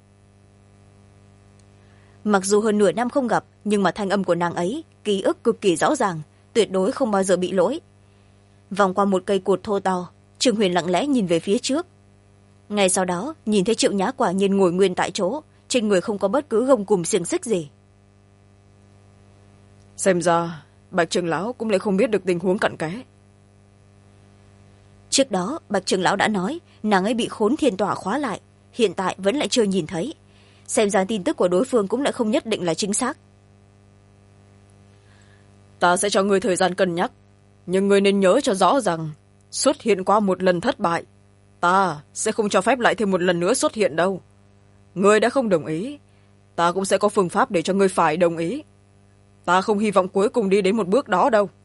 Mặc dù hơn nửa năm không gặp, nhưng mà thanh âm của nàng ấy ký ức cực kỳ rõ ràng, tuyệt đối không bao giờ bị lỗi. Vòng qua một cây cột thô to, Trương Huyền lặng lẽ nhìn về phía trước. Ngay sau đó nhìn thấy Triệu Nhã quả nhiên ngồi nguyên tại chỗ, trên người không có bất cứ gông cùm xiềng xích gì. Xem ra Bạch trưởng lão cũng lại không biết được tình huống cặn kẽ. Trước đó Bạch trưởng lão đã nói nàng ấy bị khốn thiên tỏa khóa lại, hiện tại vẫn lại chưa nhìn thấy. Xem ra tin tức của đối phương cũng lại không nhất định là chính xác. Ta sẽ cho ngươi thời gian cân nhắc, nhưng ngươi nên nhớ cho rõ rằng xuất hiện qua một lần thất bại, ta sẽ không cho phép lại thêm một lần nữa xuất hiện đâu. Ngươi đã không đồng ý, ta cũng sẽ có phương pháp để cho ngươi phải đồng ý. Ta không hy vọng cuối cùng đi đến một bước đó đâu.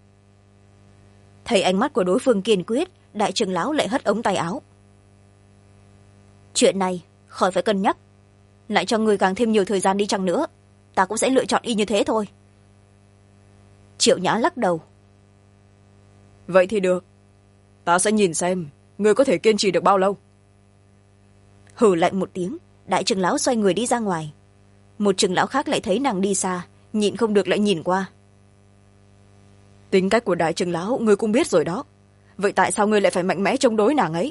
Thấy ánh mắt của đối phương kiên quyết, đại trưởng lão lại hất ống tay áo. Chuyện này khỏi phải cân nhắc, lại cho người càng thêm nhiều thời gian đi chăng nữa, ta cũng sẽ lựa chọn y như thế thôi. Triệu Nhã lắc đầu. Vậy thì được, ta sẽ nhìn xem ngươi có thể kiên trì được bao lâu. Hừ lạnh một tiếng, đại trưởng lão xoay người đi ra ngoài. Một trưởng lão khác lại thấy nàng đi xa, nhịn không được lại nhìn qua. Tính cách của đại trưởng lão ngươi cũng biết rồi đó, vậy tại sao ngươi lại phải mạnh mẽ chống đối nàng ấy?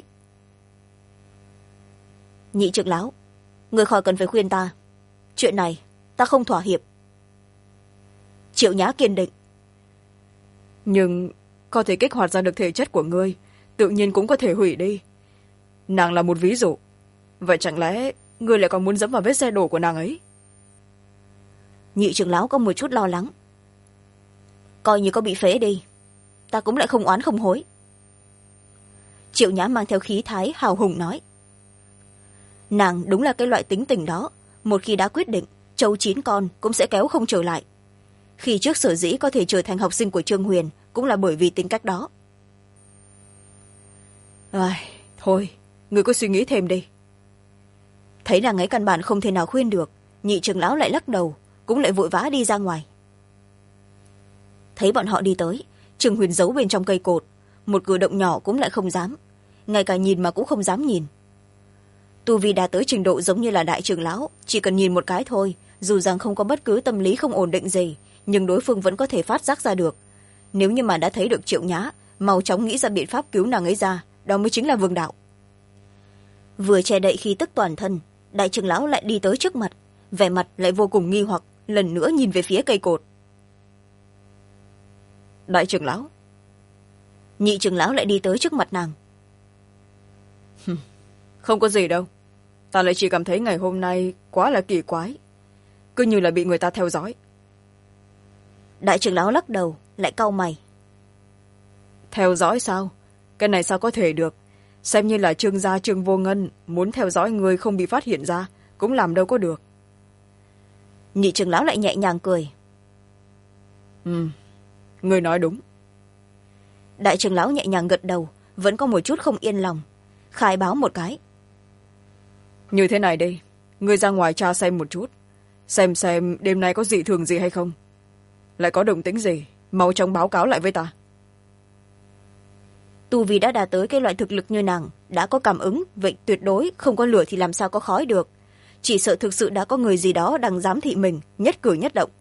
Nhị trưởng lão, ngươi khỏi cần phải khuyên ta, chuyện này ta không thỏa hiệp. Triệu Nhã kiên định. Nhưng có thể kích hoạt ra được thể chất của ngươi, tự nhiên cũng có thể hủy đi. Nàng là một ví dụ, vậy chẳng lẽ ngươi lại còn muốn dẫm vào vết xe đổ của nàng ấy? Nhị trưởng lão có một chút lo lắng. coi như có bị phế đi, ta cũng lại không oán không hối. Triệu nhã mang theo khí thái hào hùng nói. Nàng đúng là cái loại tính tình đó, một khi đã quyết định, trâu 9 con cũng sẽ kéo không trở lại. Khi trước sở dĩ có thể trở thành học sinh của Trương Huyền cũng là bởi vì tính cách đó. Thôi, người cứ suy nghĩ thêm đi. Thấy nàng ấy căn bản không thể nào khuyên được, nhị trưởng lão lại lắc đầu, cũng lại vội vã đi ra ngoài. Thấy bọn họ đi tới, Trương Huyền giấu bên trong cây cột, một cử động nhỏ cũng lại không dám, ngay cả nhìn mà cũng không dám nhìn. Tu vi đã tới trình độ giống như là đại trưởng lão, chỉ cần nhìn một cái thôi, dù rằng không có bất cứ tâm lý không ổn định gì, nhưng đối phương vẫn có thể phát giác ra được. Nếu như mà đã thấy được Triệu Nhã, mau chóng nghĩ ra biện pháp cứu nàng ấy ra, đó mới chính là vương đạo. Vừa che đậy khí tức toàn thân, đại trưởng lão lại đi tới trước mặt, vẻ mặt lại vô cùng nghi hoặc, lần nữa nhìn về phía cây cột. Đại trưởng lão. Nhị trưởng lão lại đi tới trước mặt nàng. Không có gì đâu, ta lại chỉ cảm thấy ngày hôm nay quá là kỳ quái, cứ như là bị người ta theo dõi. Đại trưởng lão lắc đầu, lại cau mày. Theo dõi sao? Cái này sao có thể được? Xem như là Trương gia Trương Vô Ngân muốn theo dõi người không bị phát hiện ra, cũng làm đâu có được. Nhị trưởng lão lại nhẹ nhàng cười. Người nói đúng. Đại trưởng lão nhẹ nhàng gật đầu, vẫn có một chút không yên lòng, khai báo một cái. Như thế này đi, người ra ngoài tra xem một chút, xem đêm nay có dị thường gì hay không, lại có động tĩnh gì, mau chóng báo cáo lại với ta. Tu vì đã đạt tới cái loại thực lực như nàng, đã có cảm ứng, vậy tuyệt đối không có lửa thì làm sao có khói được. Chỉ sợ thực sự đã có người gì đó đang giám thị mình, nhất cử nhất động.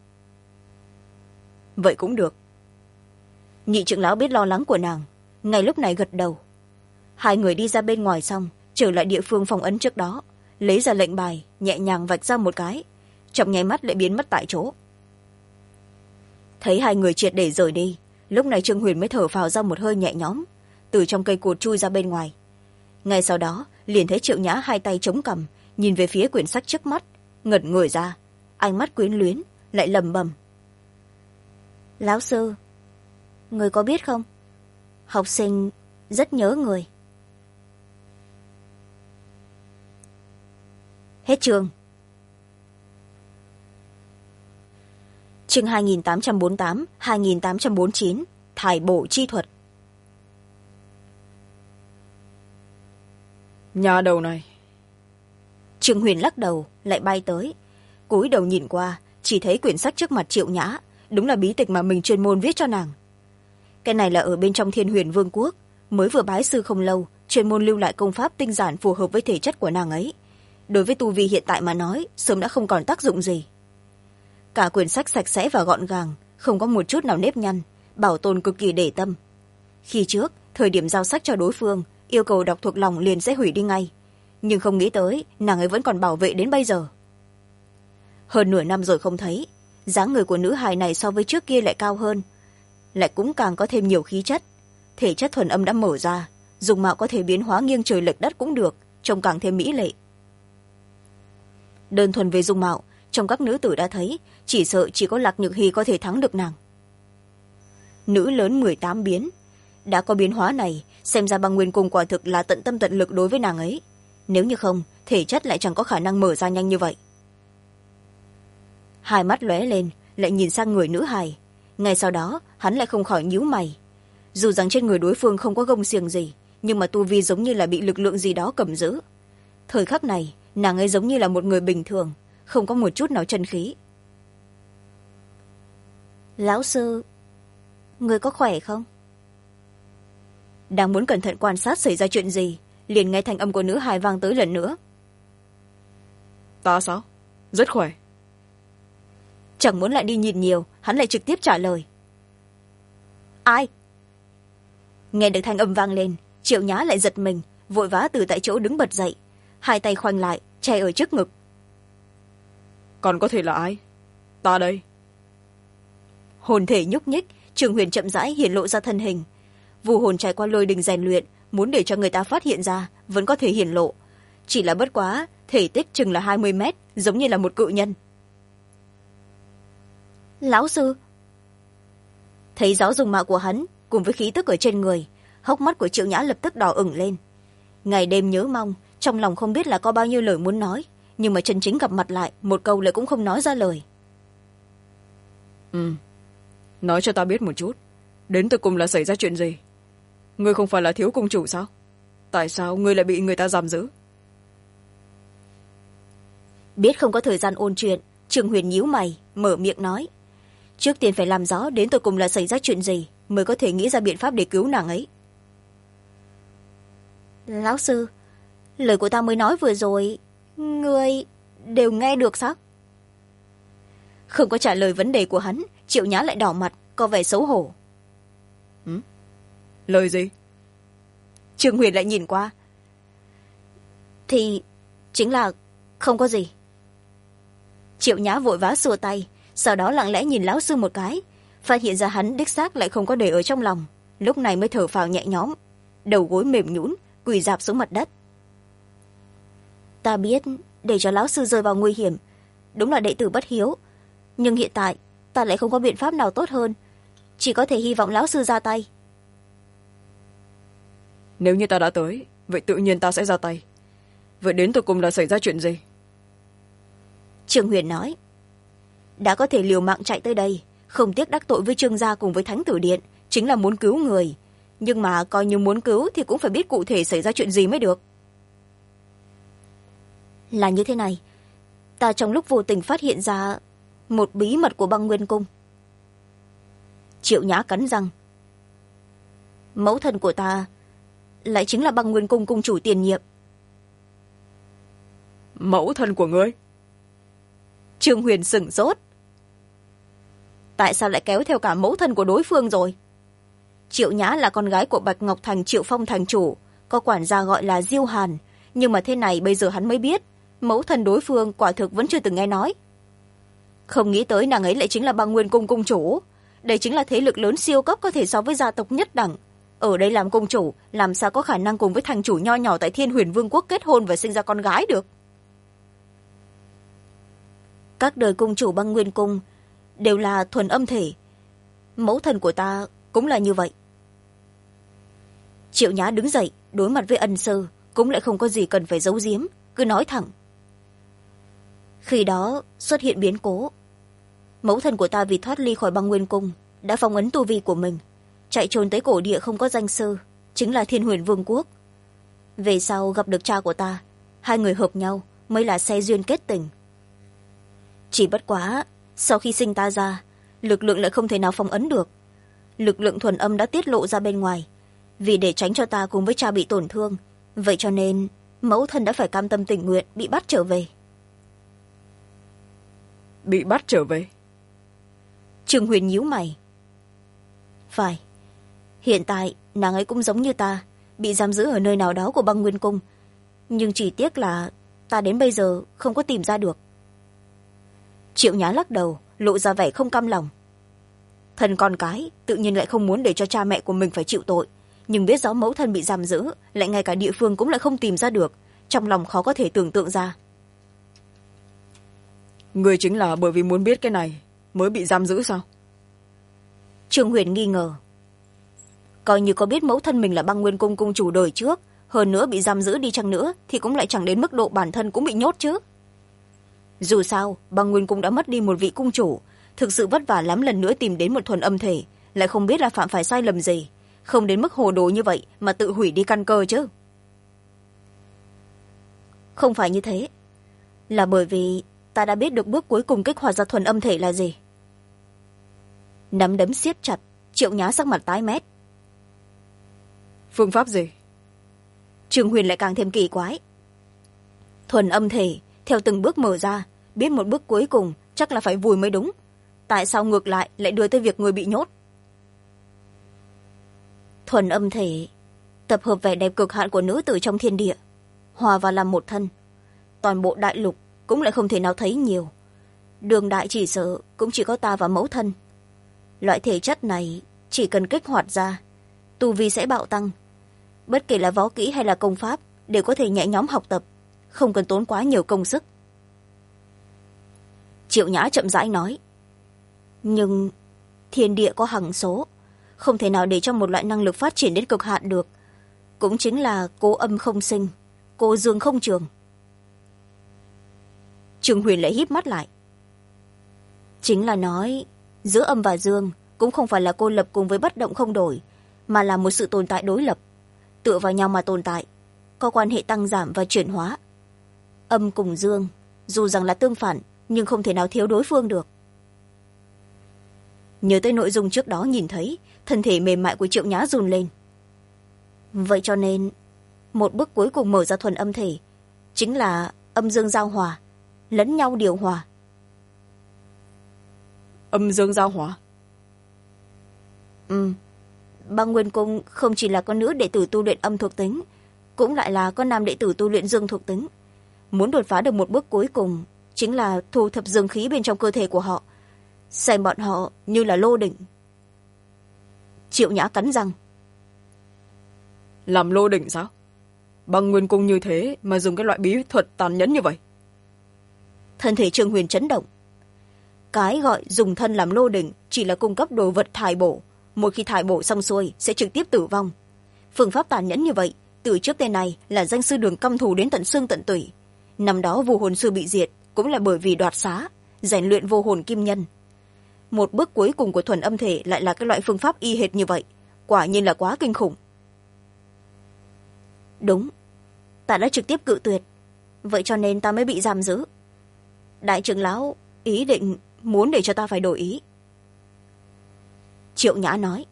Vậy cũng được. Nhị trưởng lão biết lo lắng của nàng, ngay lúc này gật đầu. Hai người đi ra bên ngoài xong, trở lại địa phương phong ấn trước đó, lấy ra lệnh bài, nhẹ nhàng vạch ra một cái, trong nháy mắt lại biến mất tại chỗ. Thấy hai người triệt để rời đi, lúc này Trương Huyền mới thở phào ra một hơi nhẹ nhõm, từ trong cây cột chui ra bên ngoài. Ngay sau đó liền thấy Triệu Nhã hai tay chống cằm, nhìn về phía quyển sách trước mắt, ngẩn người ra, ánh mắt quyến luyến, lại lầm bầm. Lão sư, người có biết không, học sinh rất nhớ người. Hết chương. Chương 2848, 2849, thải bổ chi thuật. Nhà đầu này. Trương Huyền lắc đầu, lại bay tới, cúi đầu nhìn qua, chỉ thấy quyển sách trước mặt Triệu Nhã, đúng là bí tịch mà mình chuyên môn viết cho nàng. Cái này là ở bên trong Thiên Huyền Vương quốc, mới vừa bái sư không lâu, chuyên môn lưu lại công pháp tinh giản phù hợp với thể chất của nàng ấy. Đối với tu vi hiện tại mà nói, sớm đã không còn tác dụng gì. Cả quyển sách sạch sẽ và gọn gàng, không có một chút nào nếp nhăn, bảo tồn cực kỳ để tâm. Khi trước, thời điểm giao sách cho đối phương, yêu cầu đọc thuộc lòng liền sẽ hủy đi ngay, nhưng không nghĩ tới nàng ấy vẫn còn bảo vệ đến bây giờ. Hơn nửa năm rồi không thấy, dáng người của nữ hài này so với trước kia lại cao hơn, lại cũng càng có thêm nhiều khí chất, thể chất thuần âm đã mở ra, dùng mạo có thể biến hóa nghiêng trời lệch đất cũng được, trông càng thêm mỹ lệ. Đơn thuần về dung mạo, trong các nữ tử đã thấy, chỉ sợ chỉ có Lạc Nhược Hy có thể thắng được nàng. Nữ lớn 18 biến, đã có biến hóa này, xem ra băng nguyên cung quả thực là tận tâm tận lực đối với nàng ấy, nếu như không, thể chất lại chẳng có khả năng mở ra nhanh như vậy. Hai mắt lóe lên, lại nhìn sang người nữ hài, ngay sau đó hắn lại không khỏi nhíu mày. Dù rằng trên người đối phương không có gông xiềng gì, nhưng mà tu vi giống như là bị lực lượng gì đó cầm giữ. Thời khắc này, nàng ấy giống như là một người bình thường, không có một chút nào chân khí. Lão sư, người có khỏe không? Đang muốn cẩn thận quan sát xảy ra chuyện gì, liền nghe thanh âm của nữ hài vang tới lần nữa. Ta sao? Rất khỏe. Chẳng muốn lại đi nhìn nhiều, hắn lại trực tiếp trả lời. Ai? Nghe được thanh âm vang lên, Triệu Nhã lại giật mình, vội vã từ tại chỗ đứng bật dậy, hai tay khoanh lại, che ở trước ngực. Còn có thể là ai? Ta đây. Hồn thể nhúc nhích, Trường Huyền chậm rãi hiển lộ ra thân hình. Vu hồn trải qua lôi đình rèn luyện, muốn để cho người ta phát hiện ra, vẫn có thể hiển lộ. Chỉ là bất quá, thể tích chừng là 20 mét, giống như là một cự nhân. Lão sư. thấy rõ dung mạo của hắn cùng với khí tức ở trên người, hốc mắt của Triệu Nhã lập tức đỏ ửng lên. Ngày đêm nhớ mong, trong lòng không biết là có bao nhiêu lời muốn nói, nhưng mà chân chính gặp mặt lại một câu lại cũng không nói ra lời. Nói cho ta biết một chút, đến từ cùng là xảy ra chuyện gì? Ngươi không phải là thiếu cung chủ sao? Tại sao ngươi lại bị người ta giam giữ? Biết không có thời gian ôn chuyện, Trường Huyền nhíu mày mở miệng nói, trước tiên phải làm rõ đến từ cùng là xảy ra chuyện gì mới có thể nghĩ ra biện pháp để cứu nàng ấy. Lão sư, lời của ta mới nói vừa rồi ngươi đều nghe được sao? Không có trả lời vấn đề của hắn, Triệu Nhã lại đỏ mặt có vẻ xấu hổ. Lời gì? Trường Huyền lại nhìn qua. Thì chính là không có gì. Triệu Nhã vội vã xua tay, sau đó lặng lẽ nhìn lão sư một cái, phát hiện ra hắn đích xác lại không có để ở trong lòng, lúc này mới thở phào nhẹ nhõm, đầu gối mềm nhũn quỳ rạp xuống mặt đất. Ta biết để cho lão sư rơi vào nguy hiểm đúng là đệ tử bất hiếu, nhưng hiện tại ta lại không có biện pháp nào tốt hơn, chỉ có thể hy vọng lão sư ra tay. Nếu như ta đã tới, vậy tự nhiên ta sẽ ra tay. Vậy đến tột cùng là xảy ra chuyện gì? Trương Huyền nói, đã có thể liều mạng chạy tới đây, không tiếc đắc tội với Trương gia cùng với Thánh Tử Điện, chính là muốn cứu người, nhưng mà coi như muốn cứu thì cũng phải biết cụ thể xảy ra chuyện gì mới được. Là như thế này, ta trong lúc vô tình phát hiện ra một bí mật của Băng Nguyên Cung. Triệu Nhã cắn răng, mẫu thân của ta lại chính là Băng Nguyên Cung cung chủ tiền nhiệm. Mẫu thân của ngươi? Trương Huyền sửng sốt. Tại sao lại kéo theo cả mẫu thân của đối phương rồi? Triệu Nhã là con gái của Bạch Ngọc Thành Triệu Phong thành chủ, có quản gia gọi là Diêu Hàn, nhưng mà thế này bây giờ hắn mới biết, mẫu thân đối phương quả thực vẫn chưa từng nghe nói. Không nghĩ tới nàng ấy lại chính là Băng Nguyên Cung cung chủ. Đây chính là thế lực lớn siêu cấp có thể so với gia tộc nhất đẳng. Ở đây làm cung chủ, làm sao có khả năng cùng với thành chủ nho nhỏ tại Thiên Huyền Vương quốc kết hôn và sinh ra con gái được? Các đời cung chủ Băng Nguyên Cung đều là thuần âm thể. Mẫu thân của ta cũng là như vậy. Triệu Nhã đứng dậy, đối mặt với ân sư, cũng lại không có gì cần phải giấu giếm, cứ nói thẳng. Khi đó xuất hiện biến cố. Mẫu thân của ta vì thoát ly khỏi Băng Nguyên Cung, đã phong ấn tu vi của mình, chạy trốn tới cổ địa không có danh sư, chính là Thiên Huyền Vương quốc. Về sau gặp được cha của ta, hai người hợp nhau mới là xe duyên kết tình. Chỉ bất quá, sau khi sinh ta ra, lực lượng lại không thể nào phong ấn được. Lực lượng thuần âm đã tiết lộ ra bên ngoài. Vì để tránh cho ta cùng với cha bị tổn thương, vậy cho nên mẫu thân đã phải cam tâm tình nguyện bị bắt trở về. Bị bắt trở về? Trương Huyền nhíu mày. Phải. Hiện tại nàng ấy cũng giống như ta, bị giam giữ ở nơi nào đó của Băng Nguyên Cung, nhưng chỉ tiếc là ta đến bây giờ không có tìm ra được. Triệu Nhã lắc đầu, lộ ra vẻ không cam lòng. Thân con cái tự nhiên lại không muốn để cho cha mẹ của mình phải chịu tội, nhưng biết rõ mẫu thân bị giam giữ, lại ngay cả địa phương cũng lại không tìm ra được, trong lòng khó có thể tưởng tượng ra. Người chính là bởi vì muốn biết cái này mới bị giam giữ sao? Trương Huyền nghi ngờ. Coi như có biết mẫu thân mình là Băng Nguyên Cung cung chủ đời trước, hơn nữa bị giam giữ đi chăng nữa thì cũng lại chẳng đến mức độ bản thân cũng bị nhốt chứ. Dù sao, Băng Nguyên Cung đã mất đi một vị cung chủ, thực sự vất vả lắm lần nữa tìm đến một thuần âm thể, lại không biết là phạm phải sai lầm gì, không đến mức hồ đồ như vậy mà tự hủy đi căn cơ chứ. Không phải như thế, là bởi vì ta đã biết được bước cuối cùng kích hoạt ra thuần âm thể là gì. Nắm đấm siết chặt, Triệu Nhã sắc mặt tái mét. Phương pháp gì? Trương Huyền lại càng thêm kỳ quái. Thuần âm thể theo từng bước mở ra, biết một bước cuối cùng chắc là phải vùi mới đúng, tại sao ngược lại lại đưa tới việc người bị nhốt? Thuần âm thể tập hợp vẻ đẹp cực hạn của nữ tử trong thiên địa, hòa vào làm một thân. Toàn bộ đại lục cũng lại không thể nào thấy nhiều, đường đại chỉ sợ cũng chỉ có ta và mẫu thân. Loại thể chất này chỉ cần kích hoạt ra, tu vi sẽ bạo tăng, bất kể là võ kỹ hay là công pháp đều có thể nhẹ nhõm học tập, không cần tốn quá nhiều công sức. Triệu Nhã chậm rãi nói, nhưng thiên địa có hằng số, không thể nào để cho một loại năng lực phát triển đến cực hạn được, cũng chính là cô âm không sinh, cô dương không trường. Trương Huyền lại híp mắt lại. Chính là nói giữa âm và dương cũng không phải là cô lập cùng với bất động không đổi, mà là một sự tồn tại đối lập, tựa vào nhau mà tồn tại, có quan hệ tăng giảm và chuyển hóa. Âm cùng dương dù rằng là tương phản nhưng không thể nào thiếu đối phương được. Nhớ tới nội dung trước đó nhìn thấy, thân thể mềm mại của Triệu Nhã run lên. Vậy cho nên một bước cuối cùng mở ra thuần âm thể chính là âm dương giao hòa, lẫn nhau điều hòa. Âm dương giao hòa? Băng Nguyên Cung không chỉ là có nữ đệ tử tu luyện âm thuộc tính, cũng lại là có nam đệ tử tu luyện dương thuộc tính. Muốn đột phá được một bước cuối cùng chính là thu thập dương khí bên trong cơ thể của họ, xem bọn họ như là lô đỉnh. Triệu Nhã cắn răng. Làm lô đỉnh sao? Băng Nguyên Cung như thế mà dùng cái loại bí thuật tàn nhẫn như vậy? Thân thể Trương Huyền chấn động. Cái gọi dùng thân làm lô đỉnh chỉ là cung cấp đồ vật thải bổ, một khi thải bổ xong xuôi sẽ trực tiếp tử vong. Phương pháp tàn nhẫn như vậy từ trước tên này là danh sư Đường căm thù đến tận xương tận tủy. Năm đó vô hồn sư bị diệt cũng là bởi vì đoạt xá, rèn luyện vô hồn kim nhân. Một bước cuối cùng của thuần âm thể lại là cái loại phương pháp y hệt như vậy, quả nhiên là quá kinh khủng. Đúng, ta đã trực tiếp cự tuyệt, vậy cho nên ta mới bị giam giữ. Đại trưởng lão ý định muốn để cho ta phải đổi ý. Triệu Nhã nói.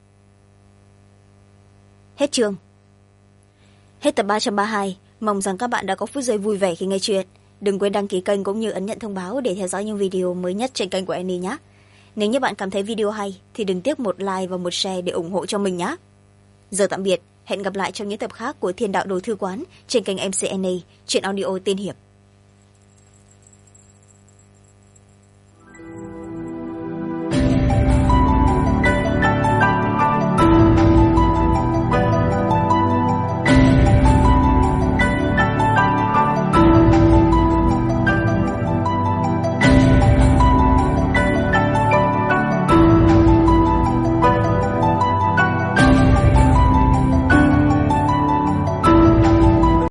Hết chương. Hết tập 332. Mong rằng các bạn đã có phút giây vui vẻ khi nghe chuyện. Đừng quên đăng ký kênh cũng như ấn nhận thông báo để theo dõi những video mới nhất trên kênh của Annie nhé. Nếu như bạn cảm thấy video hay thì đừng tiếc một like và một share để ủng hộ cho mình nhé. Giờ tạm biệt, hẹn gặp lại trong những tập khác của Thiên Đạo Đồ Thư Quán trên kênh MC Annie, truyện audio tiên hiệp.